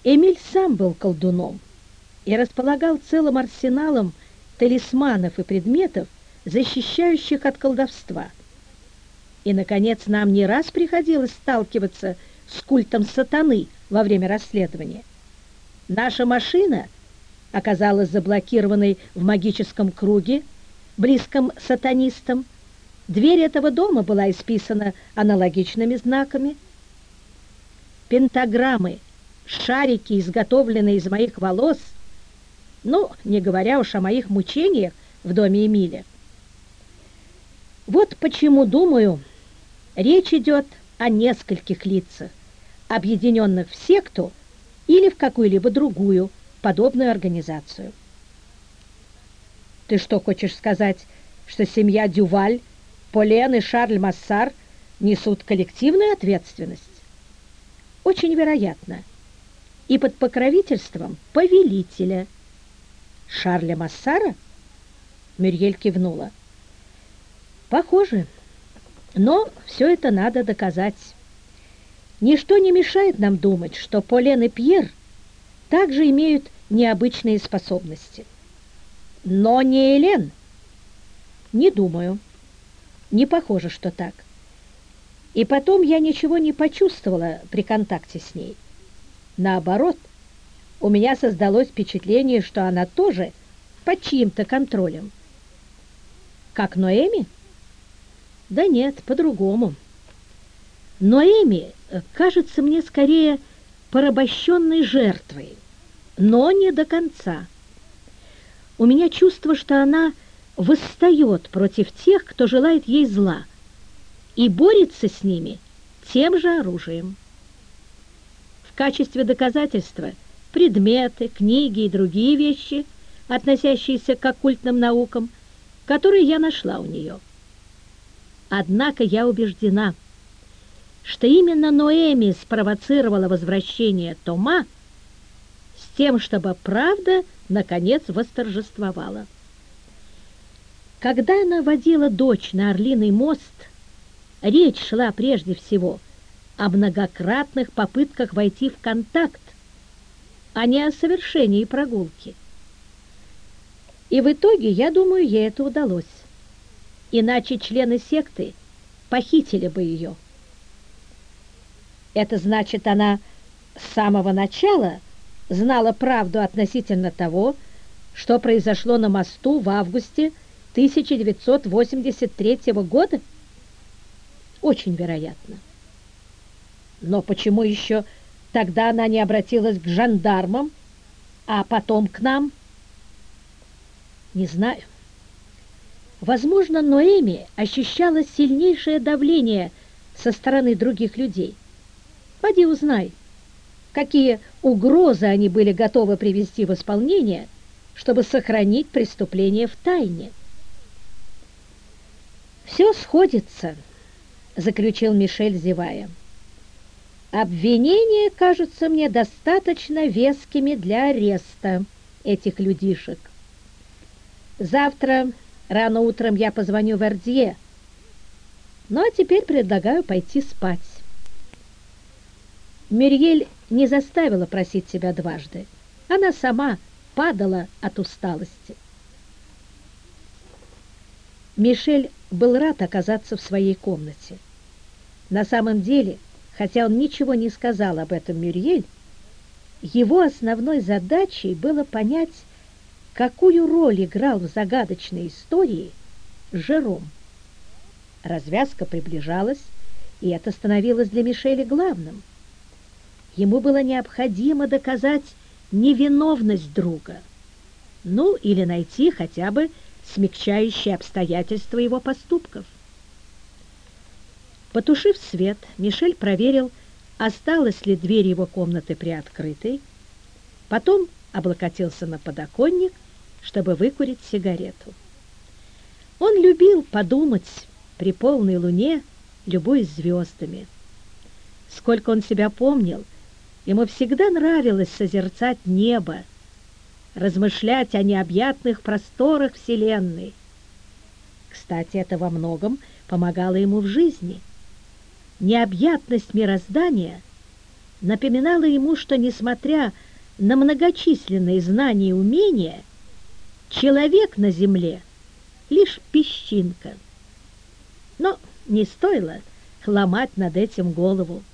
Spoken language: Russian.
Эмиль сам был колдуном и располагал целым арсеналом талисманов и предметов, защищающих от колдовства. И, наконец, нам не раз приходилось сталкиваться с культом сатаны во время расследования. Наша машина оказалась заблокированной в магическом круге, близком сатанистам. Дверь этого дома была исписана аналогичными знаками. Пентаграммы, шарики, изготовленные из моих волос, ну, не говоря уж о моих мучениях в доме Эмиля. Вот почему, думаю, речь идет о нескольких лицах, объединенных в секту или в какую-либо другую подобную организацию. Ты что, хочешь сказать, что семья Дюваль, Полен и Шарль Массар несут коллективную ответственность? Очень вероятно. И под покровительством повелителя. Шарля Массара? Мюрьель кивнула. Похоже. Но все это надо доказать. Ничто не мешает нам думать, что Полен и Пьер также имеют необычные способности. Но не Элен. Не думаю. Не похоже, что так. И потом я ничего не почувствовала при контакте с ней. Наоборот, у меня создалось впечатление, что она тоже под чьим-то контролем. Как Ноэми? Да нет, по-другому. Ноэми кажется мне скорее порабощенной жертвой, но не до конца. У меня чувство, что она восстает против тех, кто желает ей зла, и борется с ними тем же оружием. В качестве доказательства предметы, книги и другие вещи, относящиеся к оккультным наукам, которые я нашла у нее. Однако я убеждена, что именно Ноэми спровоцировала возвращение Тома с тем, чтобы правда наконец восторжествовала. Когда она водила дочь на Орлиный мост, речь шла прежде всего о многократных попытках войти в контакт, а не о совершении прогулки. И в итоге, я думаю, ей это удалось. Иначе члены секты похитили бы ее. Это значит, она с самого начала знала правду относительно того, что произошло на мосту в августе 1983 года? Очень вероятно. Но почему еще тогда она не обратилась к жандармам, а потом к нам? Не знаю. Возможно, Ноэми ощущала сильнейшее давление со стороны других людей. Поди узнай, какие угрозы они были готовы привести в исполнение, чтобы сохранить преступление в тайне. «Все сходится», — заключил Мишель, зевая. «Обвинения кажутся мне достаточно вескими для ареста этих людишек. Завтра рано утром я позвоню Вердье. Ну, а теперь предлагаю пойти спать». Мюрьель не заставила просить себя дважды. Она сама падала от усталости. Мишель был рад оказаться в своей комнате. На самом деле, хотя он ничего не сказал об этом Мюрьель, его основной задачей было понять, какую роль играл в загадочной истории Жером. Развязка приближалась, и это становилось для Мишеля главным. Ему было необходимо доказать невиновность друга, ну или найти хотя бы смягчающие обстоятельства его поступков. Потушив свет, Мишель проверил, осталась ли дверь его комнаты приоткрытой, потом облокотился на подоконник, чтобы выкурить сигарету. Он любил подумать при полной луне, любуясь звездами. Сколько он себя помнил, ему всегда нравилось созерцать небо, размышлять о необъятных просторах Вселенной. Кстати, это во многом помогало ему в жизни. Необъятность мироздания напоминало ему, что, несмотря на многочисленные знания и умения, человек на земле — лишь песчинка. Но не стоило ломать над этим голову.